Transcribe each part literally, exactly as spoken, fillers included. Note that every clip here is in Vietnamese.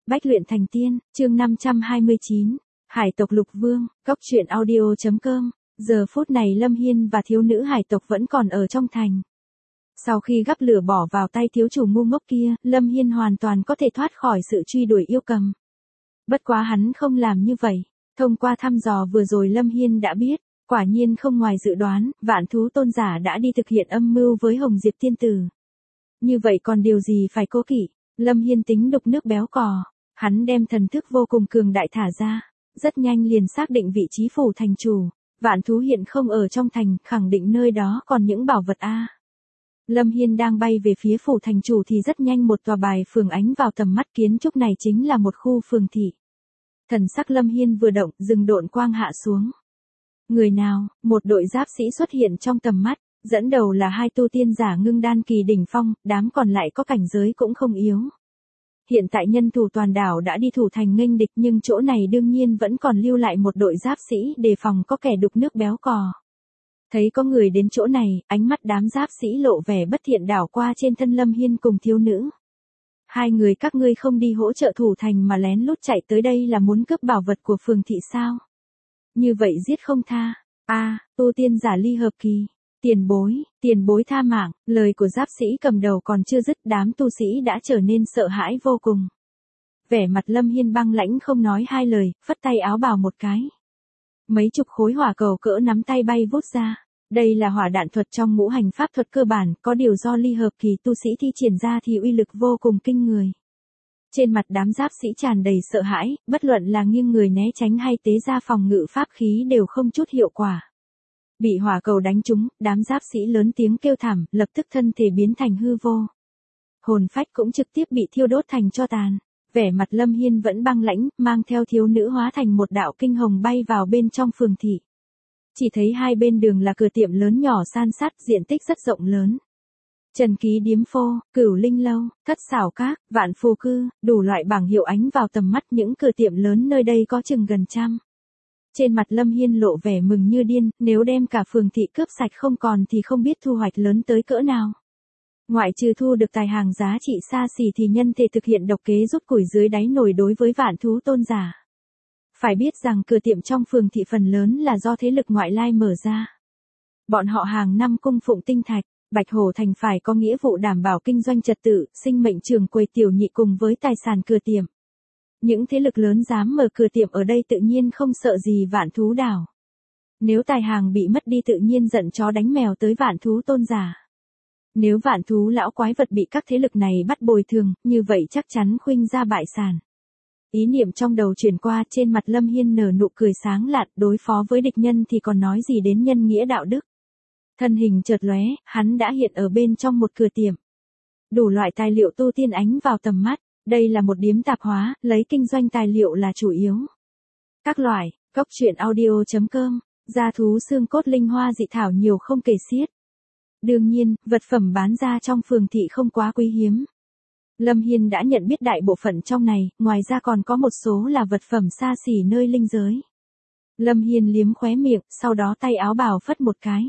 Bách luyện thành tiên, chương năm trăm hai mươi chín, Hải tộc Lục Vương, cốc truyện audio chấm com. Giờ phút này Lâm Hiên và thiếu nữ hải tộc vẫn còn ở trong thành. Sau khi gắp lửa bỏ vào tay thiếu chủ ngu ngốc kia, Lâm Hiên hoàn toàn có thể thoát khỏi sự truy đuổi yêu cầm. Bất quá hắn không làm như vậy. Thông qua thăm dò vừa rồi Lâm Hiên đã biết, quả nhiên không ngoài dự đoán, vạn thú tôn giả đã đi thực hiện âm mưu với Hồng Diệp tiên tử. Như vậy còn điều gì phải cố kỵ? Lâm Hiên tính đục nước béo cò, hắn đem thần thức vô cùng cường đại thả ra, rất nhanh liền xác định vị trí phủ thành chủ. Vạn thú hiện không ở trong thành, khẳng định nơi đó còn những bảo vật a. Lâm Hiên đang bay về phía phủ thành chủ thì rất nhanh một tòa bài phường ánh vào tầm mắt, kiến trúc này chính là một khu phường thị. Thần sắc Lâm Hiên vừa động, rừng độn quang hạ xuống. Người nào? Một đội giáp sĩ xuất hiện trong tầm mắt, dẫn đầu là hai tu tiên giả ngưng đan kỳ đỉnh phong, đám còn lại có cảnh giới cũng không yếu. Hiện tại nhân thủ toàn đảo đã đi thủ thành nghênh địch, nhưng chỗ này đương nhiên vẫn còn lưu lại một đội giáp sĩ đề phòng có kẻ đục nước béo cò. Thấy có người đến chỗ này, ánh mắt đám giáp sĩ lộ vẻ bất thiện đảo qua trên thân Lâm Hiên cùng thiếu nữ. Hai người các ngươi không đi hỗ trợ thủ thành mà lén lút chạy tới đây là muốn cướp bảo vật của phường thị sao? Như vậy giết không tha. A, à, tu tiên giả ly hợp kỳ. Tiền bối, tiền bối tha mạng, lời của giáp sĩ cầm đầu còn chưa dứt, đám tu sĩ đã trở nên sợ hãi vô cùng. Vẻ mặt Lâm Hiên băng lãnh không nói hai lời, phất tay áo bào một cái. Mấy chục khối hỏa cầu cỡ nắm tay bay vút ra. Đây là hỏa đạn thuật trong ngũ hành pháp thuật cơ bản, có điều do ly hợp kỳ tu sĩ thi triển ra thì uy lực vô cùng kinh người. Trên mặt đám giáp sĩ tràn đầy sợ hãi, bất luận là nghiêng người né tránh hay tế ra phòng ngự pháp khí đều không chút hiệu quả. Bị hỏa cầu đánh trúng, đám giáp sĩ lớn tiếng kêu thảm, lập tức thân thể biến thành hư vô. Hồn phách cũng trực tiếp bị thiêu đốt thành tro tàn. Vẻ mặt Lâm Hiên vẫn băng lãnh, mang theo thiếu nữ hóa thành một đạo kinh hồng bay vào bên trong phường thị. Chỉ thấy hai bên đường là cửa tiệm lớn nhỏ san sát, diện tích rất rộng lớn. Trần Ký Điếm Phô, Cửu Linh Lâu, Thất Xảo Các, Vạn Phù Cư, đủ loại bảng hiệu ánh vào tầm mắt, những cửa tiệm lớn nơi đây có chừng gần trăm. Trên mặt Lâm Hiên lộ vẻ mừng như điên, nếu đem cả phường thị cướp sạch không còn thì không biết thu hoạch lớn tới cỡ nào. Ngoại trừ thu được tài hàng giá trị xa xỉ thì nhân thể thực hiện độc kế rút củi dưới đáy nồi đối với vạn thú tôn giả. Phải biết rằng cửa tiệm trong phường thị phần lớn là do thế lực ngoại lai mở ra. Bọn họ hàng năm cung phụng tinh thạch, Bạch Hổ Thành phải có nghĩa vụ đảm bảo kinh doanh trật tự, sinh mệnh trường quầy tiểu nhị cùng với tài sản cửa tiệm. Những thế lực lớn dám mở cửa tiệm ở đây tự nhiên không sợ gì vạn thú đảo. Nếu tài hàng bị mất đi tự nhiên giận chó đánh mèo tới vạn thú tôn giả. Nếu vạn thú lão quái vật bị các thế lực này bắt bồi thường, như vậy chắc chắn khuynh ra bại sản. Ý niệm trong đầu chuyển qua, trên mặt Lâm Hiên nở nụ cười sáng lạn, đối phó với địch nhân thì còn nói gì đến nhân nghĩa đạo đức. Thân hình chợt lóe, hắn đã hiện ở bên trong một cửa tiệm. Đủ loại tài liệu tu tiên ánh vào tầm mắt, đây là một điếm tạp hóa, lấy kinh doanh tài liệu là chủ yếu. Các loại, cốc truyện audio chấm com, gia thú xương cốt linh hoa dị thảo nhiều không kể xiết. Đương nhiên, vật phẩm bán ra trong phường thị không quá quý hiếm. Lâm Hiên đã nhận biết đại bộ phận trong này, ngoài ra còn có một số là vật phẩm xa xỉ nơi linh giới. Lâm Hiên liếm khóe miệng, sau đó tay áo bào phất một cái.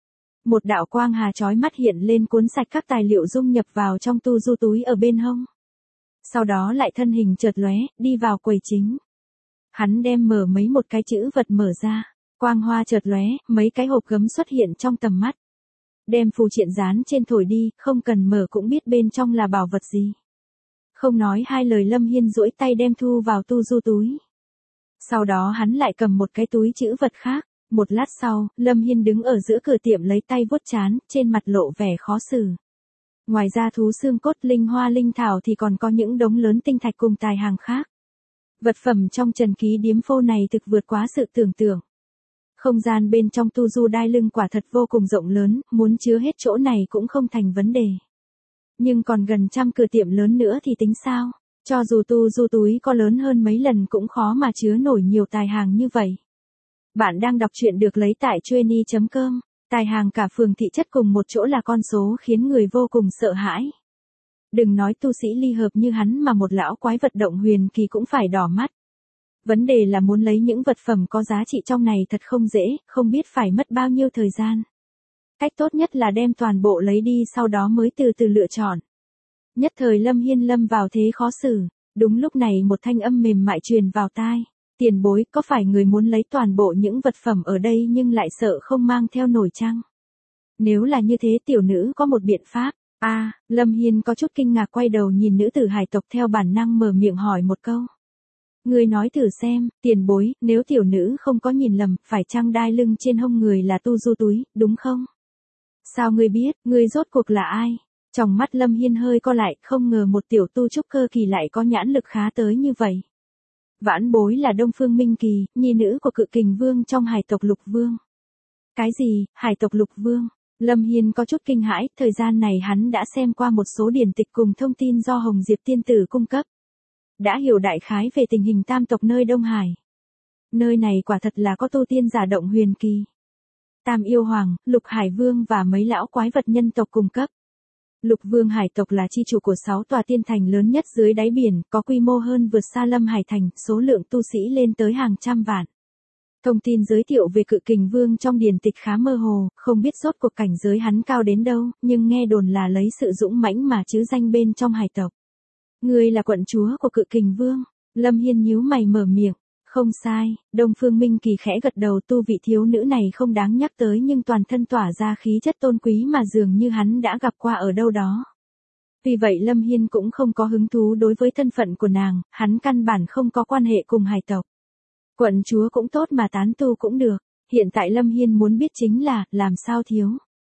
Một đạo quang hà chói mắt hiện lên cuốn sạch các tài liệu dung nhập vào trong tu du túi ở bên hông. Sau đó lại thân hình chợt lóe, đi vào quầy chính. Hắn đem mở mấy một cái chữ vật mở ra, quang hoa chợt lóe, mấy cái hộp gấm xuất hiện trong tầm mắt. Đem phù triện dán trên thổi đi, không cần mở cũng biết bên trong là bảo vật gì. Không nói hai lời Lâm Hiên duỗi tay đem thu vào tu du túi. Sau đó hắn lại cầm một cái túi chữ vật khác. Một lát sau, Lâm Hiên đứng ở giữa cửa tiệm lấy tay vuốt trán, trên mặt lộ vẻ khó xử. Ngoài ra thú xương cốt linh hoa linh thảo thì còn có những đống lớn tinh thạch cùng tài hàng khác. Vật phẩm trong Trần Ký Điếm Phô này thực vượt quá sự tưởng tượng. Không gian bên trong tu du đai lưng quả thật vô cùng rộng lớn, muốn chứa hết chỗ này cũng không thành vấn đề. Nhưng còn gần trăm cửa tiệm lớn nữa thì tính sao? Cho dù tu du túi có lớn hơn mấy lần cũng khó mà chứa nổi nhiều tài hàng như vậy. Bạn đang đọc truyện được lấy tại chueny chấm com. Tài hàng cả phường thị chất cùng một chỗ là con số khiến người vô cùng sợ hãi. Đừng nói tu sĩ ly hợp như hắn mà một lão quái vật động huyền kỳ cũng phải đỏ mắt. Vấn đề là muốn lấy những vật phẩm có giá trị trong này thật không dễ, không biết phải mất bao nhiêu thời gian. Cách tốt nhất là đem toàn bộ lấy đi sau đó mới từ từ lựa chọn. Nhất thời Lâm Hiên lâm vào thế khó xử. Đúng lúc này một thanh âm mềm mại truyền vào tai. Tiền bối, có phải người muốn lấy toàn bộ những vật phẩm ở đây nhưng lại sợ không mang theo nổi chăng? Nếu là như thế tiểu nữ có một biện pháp. a à, Lâm Hiên có chút kinh ngạc quay đầu nhìn nữ tử hải tộc theo bản năng mở miệng hỏi một câu. Người nói thử xem, tiền bối, nếu tiểu nữ không có nhìn lầm, phải chăng đai lưng trên hông người là tu du túi, đúng không? Sao ngươi biết, ngươi rốt cuộc là ai? Trong mắt Lâm Hiên hơi co lại, không ngờ một tiểu tu trúc cơ kỳ lại có nhãn lực khá tới như vậy. Vãn bối là Đông Phương Minh Kỳ, nhi nữ của Cự Kình Vương trong hải tộc Lục Vương. Cái gì, hải tộc Lục Vương? Lâm Hiên có chút kinh hãi, thời gian này hắn đã xem qua một số điển tịch cùng thông tin do Hồng Diệp Tiên Tử cung cấp. Đã hiểu đại khái về tình hình tam tộc nơi Đông Hải. Nơi này quả thật là có tu tiên giả động huyền kỳ. Tam yêu hoàng, Lục Hải Vương và mấy lão quái vật nhân tộc cung cấp. Lục Vương hải tộc là chi chủ của sáu tòa tiên thành lớn nhất dưới đáy biển, có quy mô hơn vượt xa Lâm Hải thành, số lượng tu sĩ lên tới hàng trăm vạn. Thông tin giới thiệu về Cự Kình Vương trong điển tịch khá mơ hồ, không biết rốt cuộc cảnh giới hắn cao đến đâu, nhưng nghe đồn là lấy sự dũng mãnh mà chứ danh bên trong hải tộc. Ngươi là quận chúa của Cự Kình Vương. Lâm Hiên nhíu mày mở miệng. Không sai, Đông Phương Minh Kỳ khẽ gật đầu, tu vị thiếu nữ này không đáng nhắc tới nhưng toàn thân tỏa ra khí chất tôn quý mà dường như hắn đã gặp qua ở đâu đó. Vì vậy Lâm Hiên cũng không có hứng thú đối với thân phận của nàng, hắn căn bản không có quan hệ cùng hải tộc. Quận chúa cũng tốt mà tán tu cũng được, hiện tại Lâm Hiên muốn biết chính là, làm sao thiếu.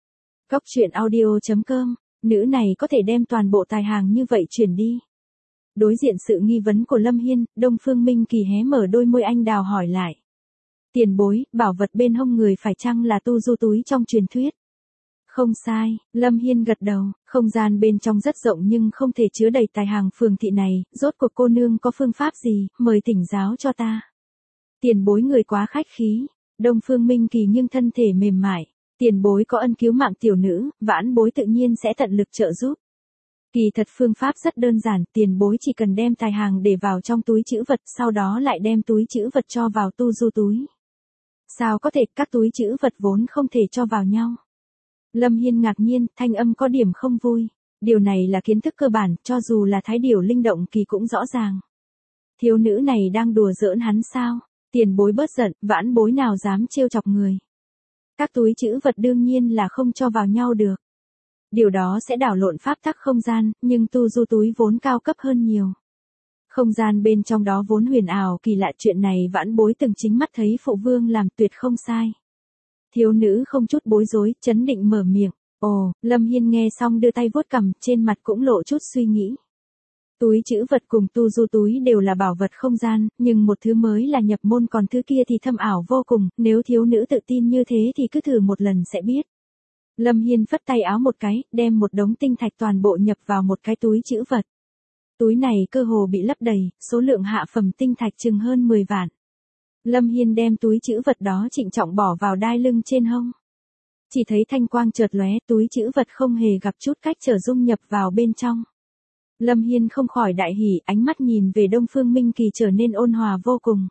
Cốc truyện audio chấm com, nữ này có thể đem toàn bộ tài hàng như vậy chuyển đi. Đối diện sự nghi vấn của Lâm Hiên, Đông Phương Minh Kỳ hé mở đôi môi anh đào hỏi lại. Tiền bối, bảo vật bên hông người phải chăng là tu du túi trong truyền thuyết? Không sai, Lâm Hiên gật đầu, không gian bên trong rất rộng nhưng không thể chứa đầy tài hàng phường thị này, rốt cuộc cô nương có phương pháp gì, mời thỉnh giáo cho ta. Tiền bối người quá khách khí, Đông Phương Minh Kỳ nhưng thân thể mềm mại, tiền bối có ân cứu mạng tiểu nữ, vãn bối tự nhiên sẽ tận lực trợ giúp. Kỳ thật phương pháp rất đơn giản, tiền bối chỉ cần đem tài hàng để vào trong túi trữ vật, sau đó lại đem túi trữ vật cho vào tu du túi. Sao có thể, các túi trữ vật vốn không thể cho vào nhau. Lâm Hiên ngạc nhiên, thanh âm có điểm không vui. Điều này là kiến thức cơ bản, cho dù là thái điểu linh động kỳ cũng rõ ràng. Thiếu nữ này đang đùa giỡn hắn sao? Tiền bối bớt giận, vãn bối nào dám trêu chọc người. Các túi trữ vật đương nhiên là không cho vào nhau được. Điều đó sẽ đảo lộn pháp tắc không gian, nhưng tu du túi vốn cao cấp hơn nhiều. Không gian bên trong đó vốn huyền ảo kỳ lạ, chuyện này vãn bối từng chính mắt thấy phụ vương làm tuyệt không sai. Thiếu nữ không chút bối rối, chấn định mở miệng. Ồ, Lâm Hiên nghe xong đưa tay vuốt cằm, trên mặt cũng lộ chút suy nghĩ. Túi trữ vật cùng tu du túi đều là bảo vật không gian, nhưng một thứ mới là nhập môn, còn thứ kia thì thâm ảo vô cùng, nếu thiếu nữ tự tin như thế thì cứ thử một lần sẽ biết. Lâm Hiên phất tay áo một cái, đem một đống tinh thạch toàn bộ nhập vào một cái túi trữ vật. Túi này cơ hồ bị lấp đầy, số lượng hạ phẩm tinh thạch chừng hơn mười vạn. Lâm Hiên đem túi trữ vật đó trịnh trọng bỏ vào đai lưng trên hông. Chỉ thấy thanh quang chợt lóe, túi trữ vật không hề gặp chút cách trở dung nhập vào bên trong. Lâm Hiên không khỏi đại hỉ, ánh mắt nhìn về Đông Phương Minh Kỳ trở nên ôn hòa vô cùng.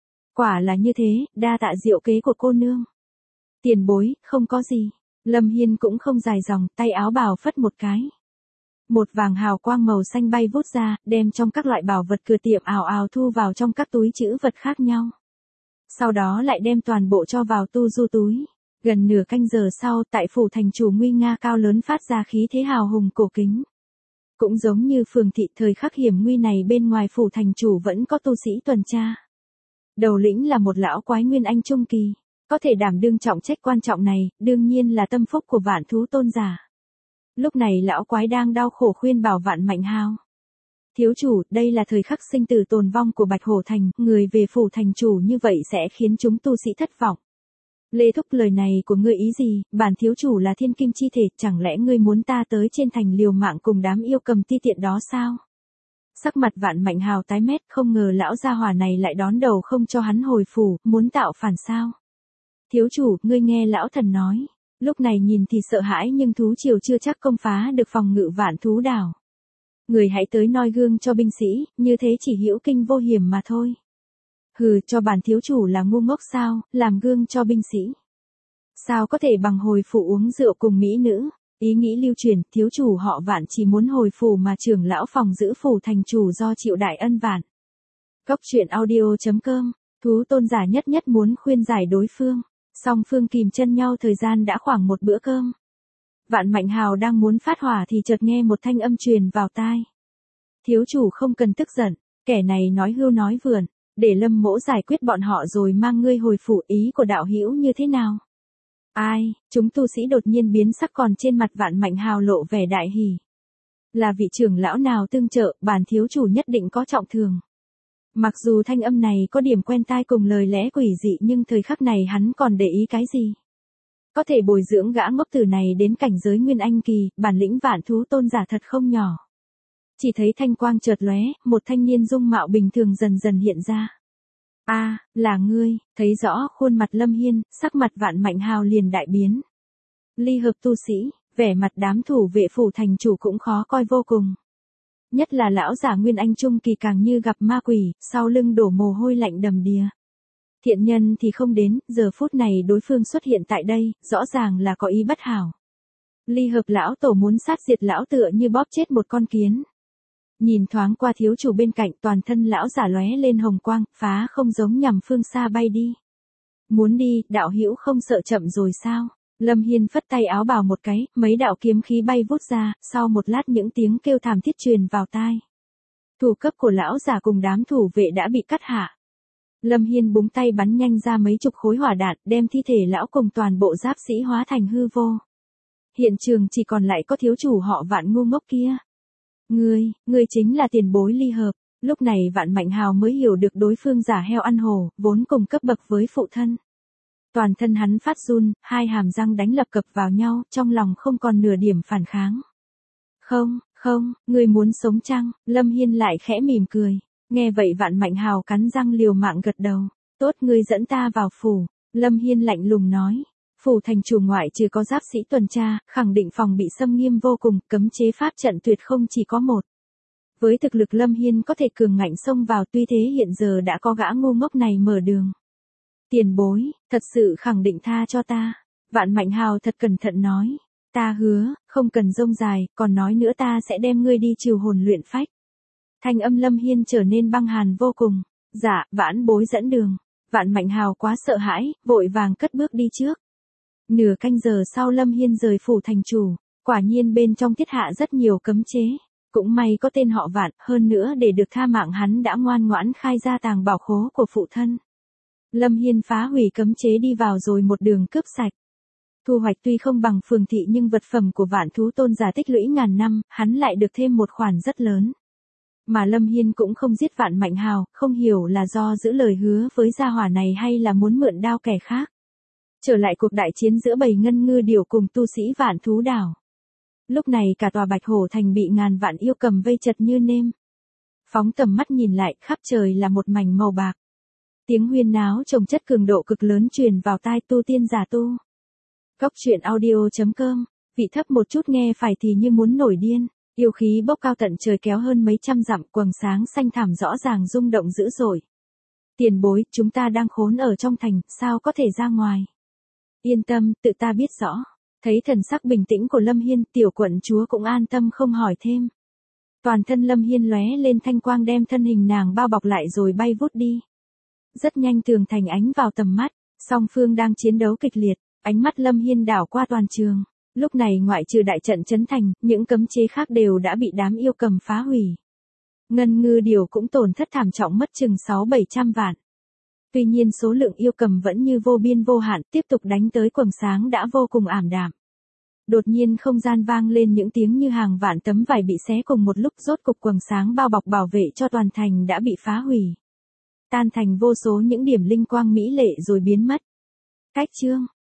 Quả là như thế, đa tạ diệu kế của cô nương. Tiền bối, không có gì. Lâm Hiên cũng không dài dòng, tay áo bào phất một cái. Một vàng hào quang màu xanh bay vút ra, đem trong các loại bảo vật cửa tiệm ào ào thu vào trong các túi trữ vật khác nhau. Sau đó lại đem toàn bộ cho vào tu du túi. Gần nửa canh giờ sau, tại phủ thành chủ nguy nga cao lớn phát ra khí thế hào hùng cổ kính. Cũng giống như phường thị, thời khắc hiểm nguy này bên ngoài phủ thành chủ vẫn có tu sĩ tuần tra. Đầu lĩnh là một lão quái nguyên anh trung kỳ. Có thể đảm đương trọng trách quan trọng này, đương nhiên là tâm phúc của Vạn Thú tôn giả. Lúc này lão quái đang đau khổ khuyên bảo Vạn Mạnh Hào. Thiếu chủ, đây là thời khắc sinh tử tồn vong của Bạch Hổ Thành, người về phủ thành chủ như vậy sẽ khiến chúng tu sĩ thất vọng. Lê Thúc, lời này của ngươi ý gì, bản thiếu chủ là thiên kim chi thể, chẳng lẽ ngươi muốn ta tới trên thành liều mạng cùng đám yêu cầm ti tiện đó sao? Sắc mặt Vạn Mạnh Hào tái mét, không ngờ lão gia hỏa này lại đón đầu không cho hắn hồi phủ, muốn tạo phản sao? Thiếu chủ, ngươi nghe lão thần nói. Lúc này nhìn thì sợ hãi nhưng thú triều chưa chắc công phá được phòng ngự Vạn Thú đảo. Người hãy tới noi gương cho binh sĩ, như thế chỉ hữu kinh vô hiểm mà thôi. Hừ, cho bản thiếu chủ là ngu ngốc sao, làm gương cho binh sĩ. Sao có thể bằng hồi phụ uống rượu cùng mỹ nữ. Ý nghĩ lưu truyền, thiếu chủ họ Vạn chỉ muốn hồi phủ mà trưởng lão phòng giữ phủ thành chủ do chịu đại ân Vạn. Cốc truyện audio chấm com, thú tôn giả nhất nhất muốn khuyên giải đối phương, song phương kìm chân nhau thời gian đã khoảng một bữa cơm. Vạn Mạnh Hào đang muốn phát hỏa thì chợt nghe một thanh âm truyền vào tai. Thiếu chủ không cần tức giận, kẻ này nói hưu nói vượn, để Lâm Mỗ giải quyết bọn họ rồi mang ngươi hồi phủ, ý của đạo hữu như thế nào? Ai, chúng tu sĩ đột nhiên biến sắc, còn trên mặt Vạn Mạnh Hào lộ vẻ đại hỉ. Là vị trưởng lão nào tương trợ, bản thiếu chủ nhất định có trọng thưởng. Mặc dù thanh âm này có điểm quen tai cùng lời lẽ quỷ dị nhưng thời khắc này hắn còn để ý cái gì? Có thể bồi dưỡng gã ngốc tử này đến cảnh giới Nguyên Anh kỳ, bản lĩnh Vạn thú tôn giả thật không nhỏ. Chỉ thấy thanh quang chợt lóe, một thanh niên dung mạo bình thường dần dần hiện ra. A, à, là ngươi, thấy rõ khuôn mặt Lâm Hiên, sắc mặt Vạn Mạnh Hào liền đại biến. Ly hợp tu sĩ, vẻ mặt đám thủ vệ phủ thành chủ cũng khó coi vô cùng. Nhất là lão giả Nguyên Anh trung kỳ càng như gặp ma quỷ, sau lưng đổ mồ hôi lạnh đầm đìa. Thiện nhân thì không đến, giờ phút này đối phương xuất hiện tại đây, rõ ràng là có ý bất hảo. Ly hợp lão tổ muốn sát diệt lão tựa như bóp chết một con kiến. Nhìn thoáng qua thiếu chủ bên cạnh, toàn thân lão giả lóe lên hồng quang, phá không giống nhằm phương xa bay đi. Muốn đi, đạo hữu không sợ chậm rồi sao? Lâm Hiên phất tay áo bào một cái, mấy đạo kiếm khí bay vút ra, sau một lát những tiếng kêu thảm thiết truyền vào tai. Thủ cấp của lão giả cùng đám thủ vệ đã bị cắt hạ. Lâm Hiên búng tay bắn nhanh ra mấy chục khối hỏa đạn, đem thi thể lão cùng toàn bộ giáp sĩ hóa thành hư vô. Hiện trường chỉ còn lại có thiếu chủ họ Vạn ngu ngốc kia. Ngươi, ngươi chính là tiền bối Ly hợp. Lúc này Vạn Mạnh Hào mới hiểu được đối phương giả heo ăn hổ, vốn cùng cấp bậc với phụ thân. Toàn thân hắn phát run, hai hàm răng đánh lập cập vào nhau, trong lòng không còn nửa điểm phản kháng. Không, không, ngươi muốn sống chăng? Lâm Hiên lại khẽ mỉm cười. Nghe vậy Vạn Mạnh Hào cắn răng liều mạng gật đầu. Tốt, ngươi dẫn ta vào phủ. Lâm Hiên lạnh lùng nói. Phủ thành chủ ngoại trừ có giáp sĩ tuần tra, khẳng định phòng bị xâm nghiêm vô cùng, cấm chế pháp trận tuyệt không chỉ có một. Với thực lực Lâm Hiên có thể cường ngạnh xông vào, tuy thế hiện giờ đã có gã ngu ngốc này mở đường. Tiền bối, thật sự khẳng định tha cho ta. Vạn Mạnh Hào thật cẩn thận nói. Ta hứa, không cần rông dài, còn nói nữa ta sẽ đem ngươi đi trừ hồn luyện phách. Thanh âm Lâm Hiên trở nên băng hàn vô cùng. Dạ, vãn bối dẫn đường. Vạn Mạnh Hào quá sợ hãi, vội vàng cất bước đi trước. Nửa canh giờ sau Lâm Hiên rời phủ thành chủ, quả nhiên bên trong thiết hạ rất nhiều cấm chế. Cũng may có tên họ Vạn, hơn nữa để được tha mạng hắn đã ngoan ngoãn khai ra tàng bảo khố của phụ thân. Lâm Hiên phá hủy cấm chế đi vào rồi một đường cướp sạch. Thu hoạch tuy không bằng phường thị nhưng vật phẩm của Vạn thú tôn giả tích lũy ngàn năm, hắn lại được thêm một khoản rất lớn. Mà Lâm Hiên cũng không giết Vạn Mạnh Hào, không hiểu là do giữ lời hứa với gia hỏa này hay là muốn mượn đao kẻ khác. Trở lại cuộc đại chiến giữa bầy ngân ngư điểu cùng tu sĩ Vạn thú đảo. Lúc này cả tòa Bạch Hổ thành bị ngàn vạn yêu cầm vây chật như nêm. Phóng tầm mắt nhìn lại, khắp trời là một mảnh màu bạc. Tiếng huyên náo chồng chất cường độ cực lớn truyền vào tai tu tiên giả tu. Cốc truyện audio chấm com, vị thấp một chút nghe phải thì như muốn nổi điên. Yêu khí bốc cao tận trời kéo hơn mấy trăm dặm, quầng sáng xanh thẳm rõ ràng rung động dữ dội. Tiền bối, chúng ta đang khốn ở trong thành, sao có thể ra ngoài? Yên tâm, tự ta biết rõ. Thấy thần sắc bình tĩnh của Lâm Hiên, tiểu quận chúa cũng an tâm không hỏi thêm. Toàn thân Lâm Hiên lóe lên thanh quang đem thân hình nàng bao bọc lại rồi bay vút đi. Rất nhanh tường thành ánh vào tầm mắt, song phương đang chiến đấu kịch liệt, ánh mắt Lâm Hiên đảo qua toàn trường. Lúc này ngoại trừ đại trận trấn thành, những cấm chế khác đều đã bị đám yêu cầm phá hủy. Ngân ngư điểu cũng tổn thất thảm trọng mất chừng sáu bảy trăm vạn. Tuy nhiên số lượng yêu cầm vẫn như vô biên vô hạn, tiếp tục đánh tới quầng sáng đã vô cùng ảm đạm. Đột nhiên không gian vang lên những tiếng như hàng vạn tấm vải bị xé cùng một lúc, rốt cục quầng sáng bao bọc bảo vệ cho toàn thành đã bị phá hủy. Tan thành vô số những điểm linh quang mỹ lệ rồi biến mất. Cách chương